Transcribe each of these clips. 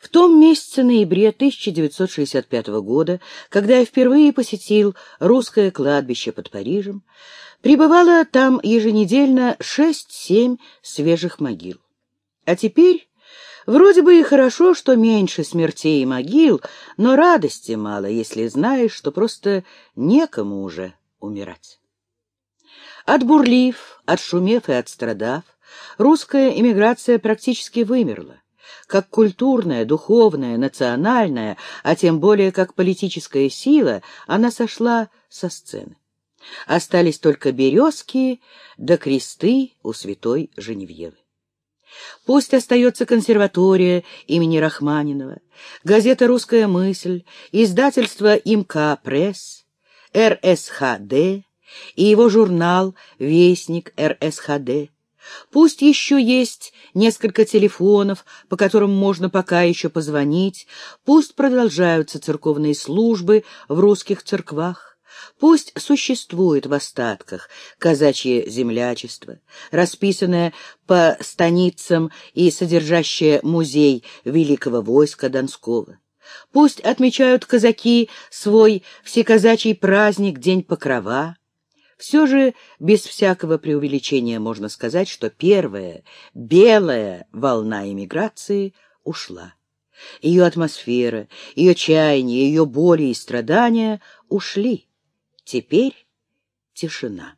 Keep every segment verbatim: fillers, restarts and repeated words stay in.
В том месяце ноябре тысяча девятьсот шестьдесят пятого года, когда я впервые посетил русское кладбище под Парижем, прибывало там еженедельно шесть-семь свежих могил. А теперь вроде бы и хорошо, что меньше смертей и могил, но радости мало, если знаешь, что просто некому уже умирать. Отбурлив, отшумев и отстрадав, русская эмиграция практически вымерла. Как культурная, духовная, национальная, а тем более как политическая сила, она сошла со сцены. Остались только березки да кресты у святой Женевьевы. Пусть остается консерватория имени Рахманинова, газета «Русская мысль», издательство ИМК «Пресс», эр эс ха дэ и его журнал «Вестник эр эс ха дэ». Пусть еще есть несколько телефонов, по которым можно пока еще позвонить, пусть продолжаются церковные службы в русских церквах, пусть существует в остатках казачье землячество, расписанное по станицам и содержащее музей великого войска Донского. Пусть отмечают казаки свой всеказачий праздник День Покрова. Все же без всякого преувеличения можно сказать, что первая белая волна эмиграции ушла. Ее атмосфера, ее чаяния, ее боли и страдания ушли. Теперь тишина.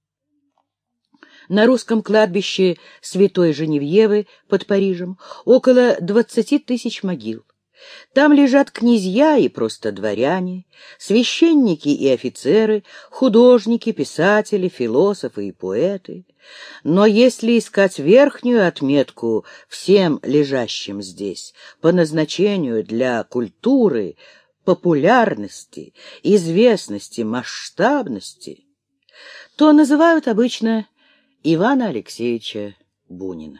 На русском кладбище святой Женевьевы под Парижем около двадцати тысяч могил. Там лежат князья и просто дворяне, священники и офицеры, художники, писатели, философы и поэты. Но если искать верхнюю отметку всем лежащим здесь, по назначению для культуры, популярности, известности, масштабности, то называют обычно Ивана Алексеевича Бунина.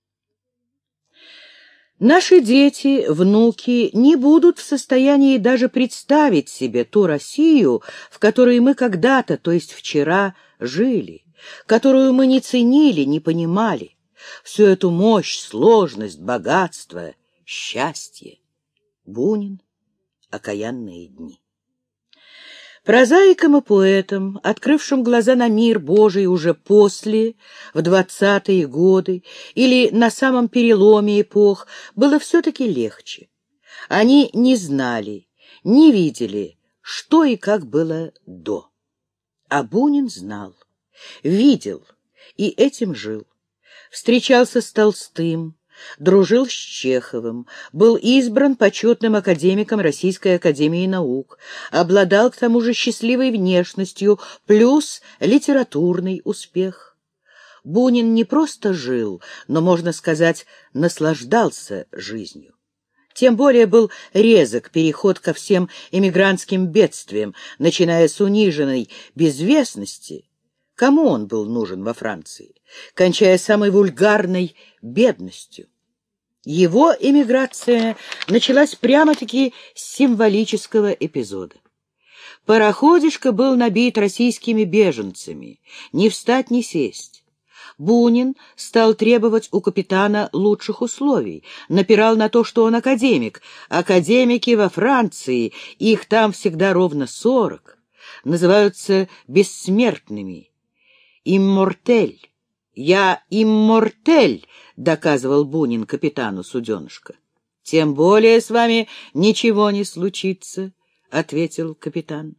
Наши дети, внуки не будут в состоянии даже представить себе ту Россию, в которой мы когда-то, то есть вчера, жили, которую мы не ценили, не понимали, всю эту мощь, сложность, богатство, счастье. Бунин. Окаянные дни. Прозаикам и поэтам, открывшим глаза на мир Божий уже после, в двадцатые годы или на самом переломе эпох, было все-таки легче. Они не знали, не видели, что и как было до. А Бунин знал, видел и этим жил. Встречался с Толстым, дружил с Чеховым, был избран почетным академиком Российской академии наук, обладал к тому же счастливой внешностью, плюс литературный успех. Бунин не просто жил, но, можно сказать, наслаждался жизнью. Тем более был резок переход ко всем эмигрантским бедствиям, начиная с униженной безвестности. Кому он был нужен во Франции? Кончая самой вульгарной бедностью. Его эмиграция началась прямо-таки с символического эпизода. Пароходишко был набит российскими беженцами, ни встать, ни сесть. Бунин стал требовать у капитана лучших условий, напирал на то, что он академик. Академики во Франции, их там всегда ровно сорок, называются бессмертными. «Иммортель! Я иммортель!» — доказывал Бунин капитану суденышка. «Тем более с вами ничего не случится», — ответил капитан.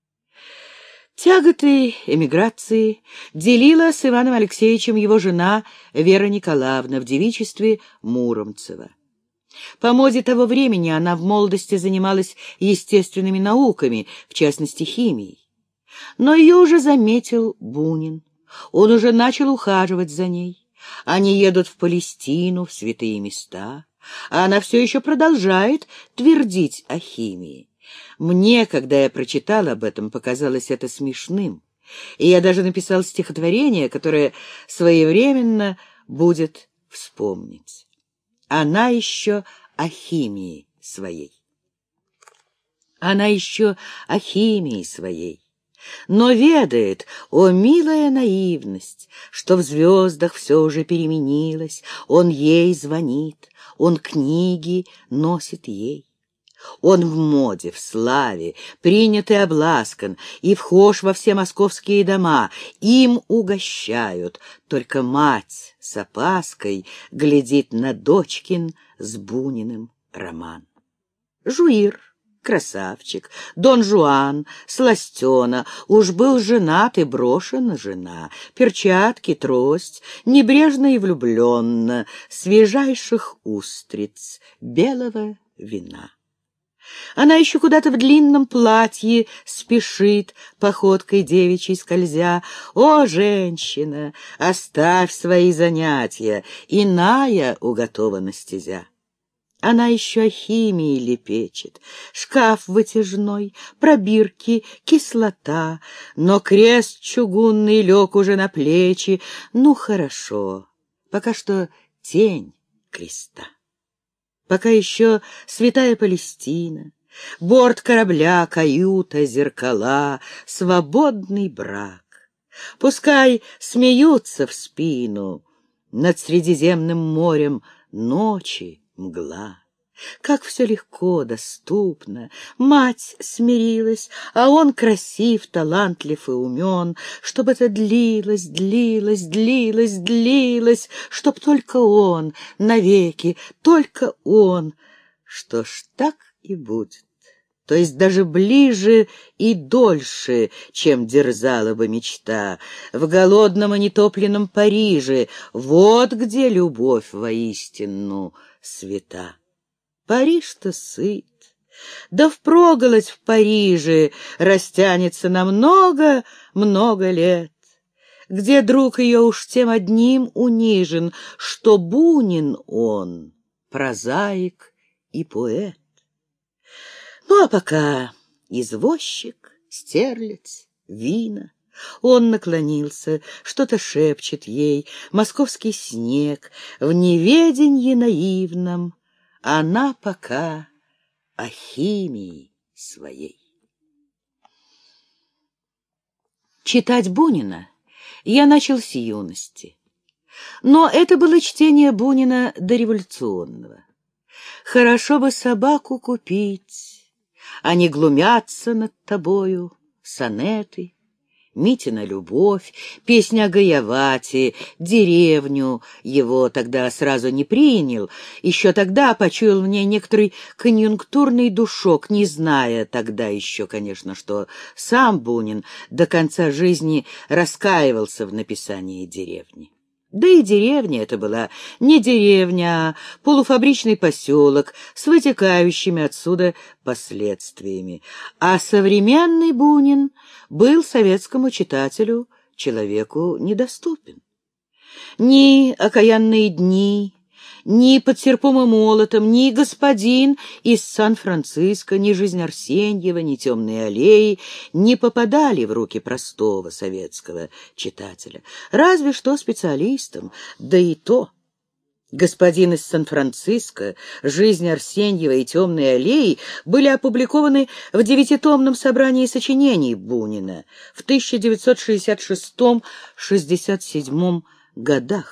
Тяготы эмиграции делила с Иваном Алексеевичем его жена Вера Николаевна в девичестве Муромцева. По моде того времени она в молодости занималась естественными науками, в частности химией. Но ее уже заметил Бунин. Он уже начал ухаживать за ней. Они едут в Палестину, в святые места, а она все еще продолжает твердить о химии. Мне, когда я прочитал об этом, показалось это смешным, и я даже написал стихотворение, которое своевременно будет вспомнить. Она еще о химии своей. Она еще о химии своей. но ведает, о милая наивность, что в звездах все уже переменилось, он ей звонит, он книги носит ей. Он в моде, в славе, принят и обласкан, и вхож во все московские дома, им угощают, только мать с опаской глядит на дочкин с Буниным роман. Жуир, красавчик, Дон Жуан, сластена, уж был женат и брошена жена, перчатки, трость, небрежно и влюбленно, свежайших устриц, белого вина. Она еще куда-то в длинном платье спешит, походкой девичьей скользя. О, женщина, оставь свои занятия, иная уготована стезя. Она еще о химии лепечет, шкаф вытяжной, пробирки, кислота, но крест чугунный лег уже на плечи. Ну, хорошо, пока что тень креста. Пока еще святая Палестина, борт корабля, каюта, зеркала, свободный брак. Пускай смеются в спину над Средиземным морем ночи, мгла. Как все легко, доступно. Мать смирилась, а он красив, талантлив и умен. Чтоб это длилось, длилось, длилось, длилось, чтоб только он навеки, только он. Что ж, так и будет. То есть даже ближе и дольше, чем дерзала бы мечта. В голодном и нетопленном Париже вот где любовь воистину свята. Париж-то сыт, да впроголодь в Париже растянется на много-много лет, где друг ее уж тем одним унижен, что Бунин он, прозаик и поэт. Ну, а пока извозчик, стерлядь, вина. Он наклонился, что-то шепчет ей, московский снег, в неведенье наивном. Она пока о химии своей. Читать Бунина я начал с юности, но это было чтение Бунина дореволюционного. Хорошо бы собаку купить, они глумятся над тобою, сонеты, Митина любовь, песня о Гаявате, деревню. Его тогда сразу не принял, еще тогда почуял в ней некоторый конъюнктурный душок, не зная тогда еще, конечно, что сам Бунин до конца жизни раскаивался в написании деревни. Да и деревня это была не деревня, а полуфабричный поселок с вытекающими отсюда последствиями. А современный Бунин был советскому читателю, человеку недоступен. Ни «Окаянные дни», ни «Под серпом и молотом», ни «Господин» из Сан-Франциско, ни «Жизнь Арсеньева», ни «Темные аллеи» не попадали в руки простого советского читателя. Разве что специалистам, да и то. «Господин из Сан-Франциско», «Жизнь Арсеньева» и «Темные аллеи» были опубликованы в девятитомном собрании сочинений Бунина в тысяча девятьсот шестьдесят шестом — шестьдесят седьмом годах.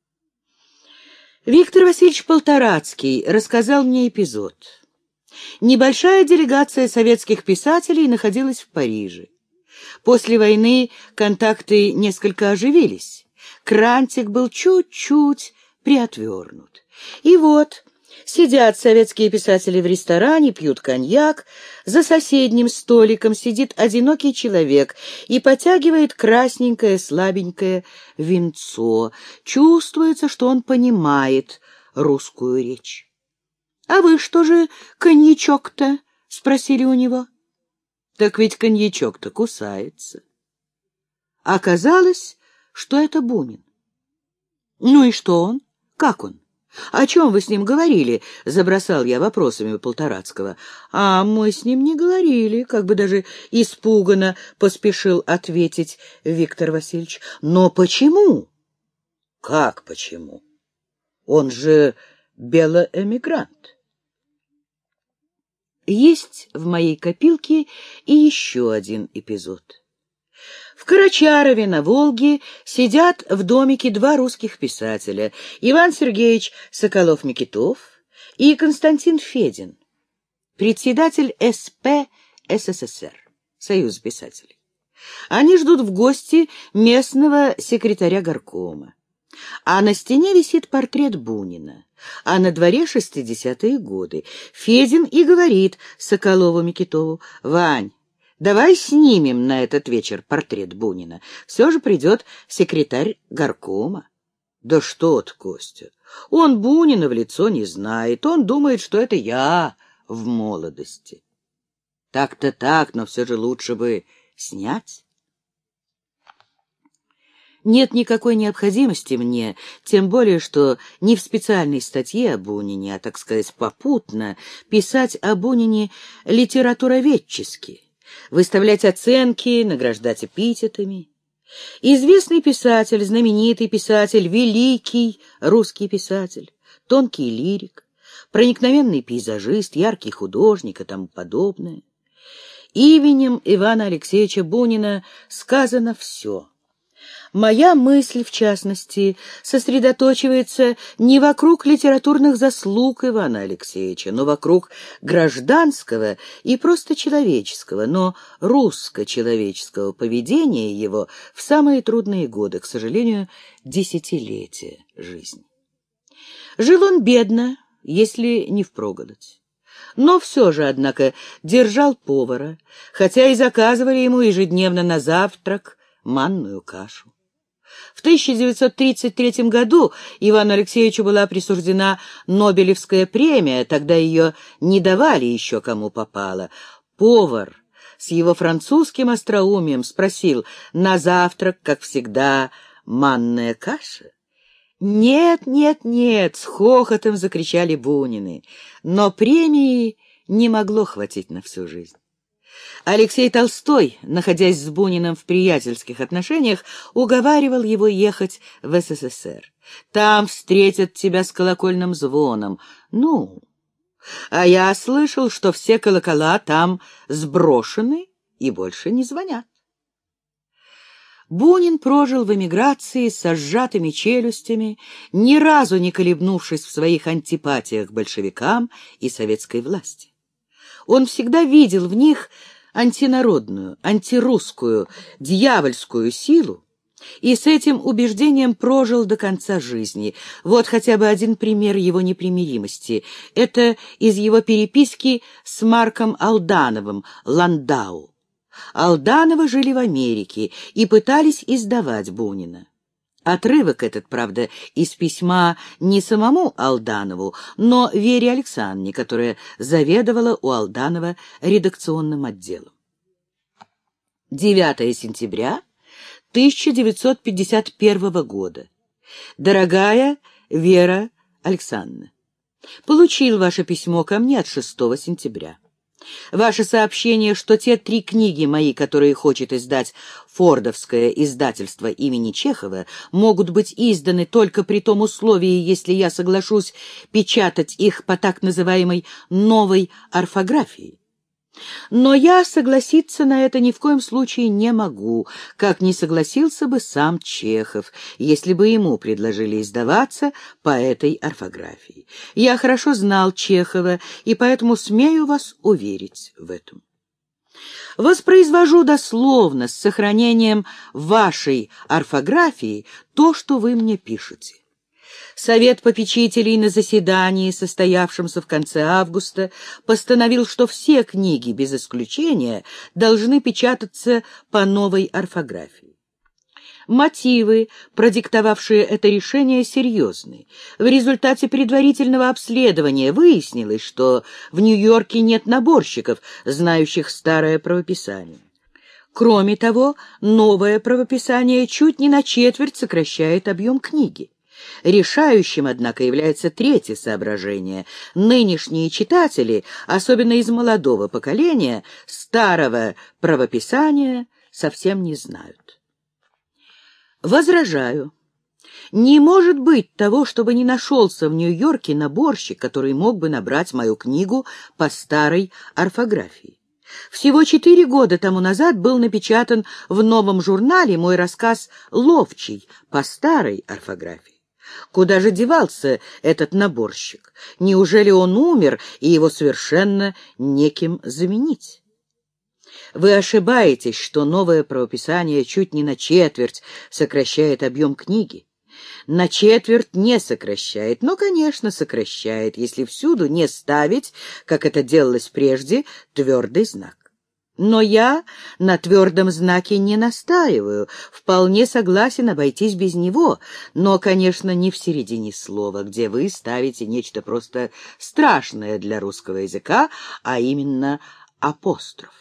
Виктор Васильевич Полторацкий рассказал мне эпизод. Небольшая делегация советских писателей находилась в Париже. После войны контакты несколько оживились. Крантик был чуть-чуть приотвернут. И вот сидят советские писатели в ресторане, пьют коньяк. За соседним столиком сидит одинокий человек и потягивает красненькое слабенькое винцо. Чувствуется, что он понимает русскую речь. — А вы что же коньячок-то? — спросили у него. — Так ведь коньячок-то кусается. Оказалось, что это Бунин. — Ну и что он? Как он? «О чем вы с ним говорили?» — забросал я вопросами Полторацкого. «А мы с ним не говорили», — как бы даже испуганно поспешил ответить Виктор Васильевич. «Но почему?» «Как почему? Он же белоэмигрант». Есть в моей копилке и еще один эпизод. В Карачарове на Волге сидят в домике два русских писателя — Иван Сергеевич Соколов-Микитов и Константин Федин, председатель эс пэ эс эс эс эр, Союз писателей. Они ждут в гости местного секретаря горкома. А на стене висит портрет Бунина, а на дворе шестидесятые годы. Федин и говорит Соколову-Микитову: «Вань, давай снимем на этот вечер портрет Бунина. Все же придет секретарь горкома». «Да что ты, Костя, он Бунина в лицо не знает, он думает, что это я в молодости». Так-то так, но все же лучше бы снять. Нет никакой необходимости мне, тем более, что не в специальной статье о Бунине, а, так сказать, попутно, писать о Бунине литературоведчески, выставлять оценки, награждать эпитетами. Известный писатель, знаменитый писатель, великий русский писатель, тонкий лирик, проникновенный пейзажист, яркий художник и тому подобное. Именем Ивана Алексеевича Бунина сказано все. Моя мысль, в частности, сосредоточивается не вокруг литературных заслуг Ивана Алексеевича, но вокруг гражданского и просто человеческого, но русско-человеческого поведения его в самые трудные годы, к сожалению, десятилетия жизни. Жил он бедно, если не впроголодь. Но все же, однако, держал повара, хотя и заказывали ему ежедневно на завтрак манную кашу. В тысяча девятьсот тридцать третьем году Ивану Алексеевичу была присуждена Нобелевская премия, тогда ее не давали еще кому попало. Повар с его французским остроумием спросил: «На завтрак, как всегда, манная каша?» «Нет, нет, нет!» — с хохотом закричали Бунины. Но премии не могло хватить на всю жизнь. Алексей Толстой, находясь с Буниным в приятельских отношениях, уговаривал его ехать в эс эс эс эр. «Там встретят тебя с колокольным звоном». Ну, а я слышал, что все колокола там сброшены и больше не звонят. Бунин прожил в эмиграции со сжатыми челюстями, ни разу не колебнувшись в своих антипатиях к большевикам и советской власти. Он всегда видел в них антинародную, антирусскую, дьявольскую силу и с этим убеждением прожил до конца жизни. Вот хотя бы один пример его непримиримости. Это из его переписки с Марком Алдановым, Ландау. Алданова жили в Америке и пытались издавать Бунина. Отрывок этот, правда, из письма не самому Алданову, но Вере Александровне, которая заведовала у Алданова редакционным отделом. девятое сентября тысяча девятьсот пятьдесят первого года. Дорогая Вера Александровна, получил ваше письмо ко мне от шестого сентября. Ваше сообщение, что те три книги мои, которые хочет издать фордовское издательство имени Чехова, могут быть изданы только при том условии, если я соглашусь печатать их по так называемой новой орфографии. Но я согласиться на это ни в коем случае не могу, как не согласился бы сам Чехов, если бы ему предложили издаваться по этой орфографии. Я хорошо знал Чехова, и поэтому смею вас уверить в этом. Воспроизвожу дословно, с сохранением вашей орфографии, то, что вы мне пишете. Совет попечителей на заседании, состоявшемся в конце августа, постановил, что все книги, без исключения, должны печататься по новой орфографии. Мотивы, продиктовавшие это решение, серьезны. В результате предварительного обследования выяснилось, что в Нью-Йорке нет наборщиков, знающих старое правописание. Кроме того, новое правописание чуть не на четверть сокращает объем книги. Решающим, однако, является третье соображение. Нынешние читатели, особенно из молодого поколения, старого правописания совсем не знают. Возражаю. Не может быть того, чтобы не нашелся в Нью-Йорке наборщик, который мог бы набрать мою книгу по старой орфографии. Всего четыре года тому назад был напечатан в новом журнале мой рассказ «Ловчий» по старой орфографии. Куда же девался этот наборщик? Неужели он умер, и его совершенно некем заменить? Вы ошибаетесь, что новое правописание чуть не на четверть сокращает объем книги. На четверть не сокращает, но, конечно, сокращает, если всюду не ставить, как это делалось прежде, твердый знак. Но я на твердом знаке не настаиваю, вполне согласен обойтись без него, но, конечно, не в середине слова, где вы ставите нечто просто страшное для русского языка, а именно апостроф.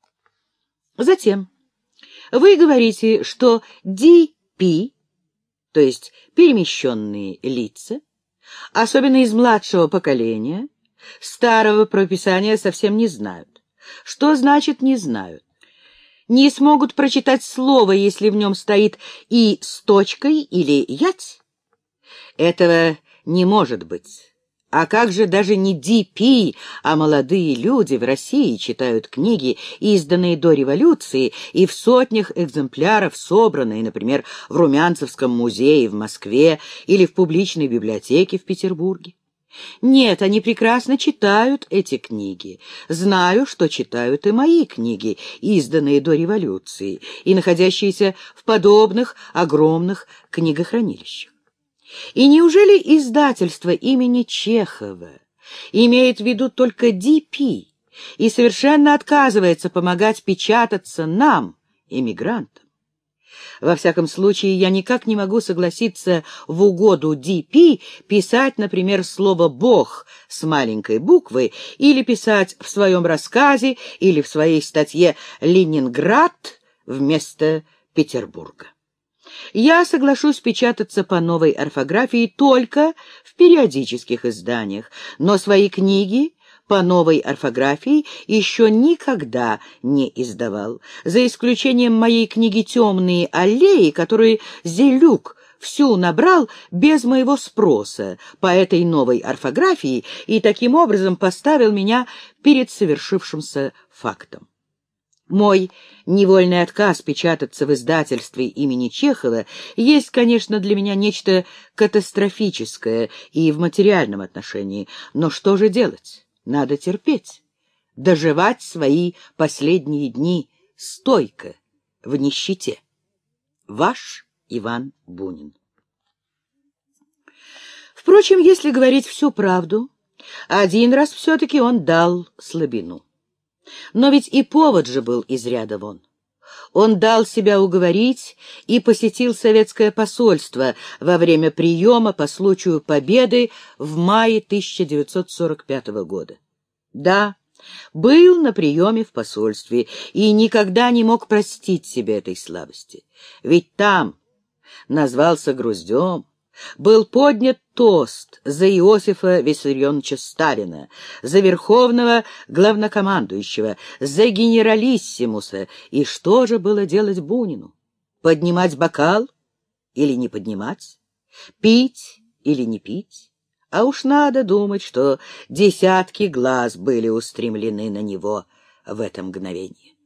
Затем вы говорите, что ди пи, то есть перемещенные лица, особенно из младшего поколения, старого прописания совсем не знают. Что значит «не знают»? Не смогут прочитать слово, если в нем стоит «и» с точкой или «ять»? Этого не может быть. А как же даже не ди пи, а молодые люди в России читают книги, изданные до революции и в сотнях экземпляров собранные, например, в Румянцевском музее в Москве или в публичной библиотеке в Петербурге? Нет, они прекрасно читают эти книги. Знаю, что читают и мои книги, изданные до революции и находящиеся в подобных огромных книгохранилищах. И неужели издательство имени Чехова имеет в виду только ди пи и совершенно отказывается помогать печататься нам, эмигрантам? Во всяком случае, я никак не могу согласиться в угоду ди пи писать, например, слово «бог» с маленькой буквы или писать в своем рассказе или в своей статье «Ленинград» вместо Петербурга. Я соглашусь печататься по новой орфографии только в периодических изданиях, но свои книги по новой орфографии еще никогда не издавал, за исключением моей книги «Темные аллеи», которую Зелюк всю набрал без моего спроса по этой новой орфографии и таким образом поставил меня перед совершившимся фактом. Мой невольный отказ печататься в издательстве имени Чехова есть, конечно, для меня нечто катастрофическое и в материальном отношении, но что же делать? Надо терпеть, доживать свои последние дни стойко, в нищете. Ваш Иван Бунин. Впрочем, если говорить всю правду, один раз все-таки он дал слабину. Но ведь и повод же был из ряда вон. Он дал себя уговорить и посетил советское посольство во время приема по случаю Победы в мае тысяча девятьсот сорок пятого года. Да, был на приеме в посольстве и никогда не мог простить себе этой слабости. Ведь там назвался Груздем, был поднят тост за Иосифа Виссарионовича Сталина, за верховного главнокомандующего, за генералиссимуса. И что же было делать Бунину? Поднимать бокал или не поднимать? Пить или не пить? А уж надо думать, что десятки глаз были устремлены на него в это мгновение.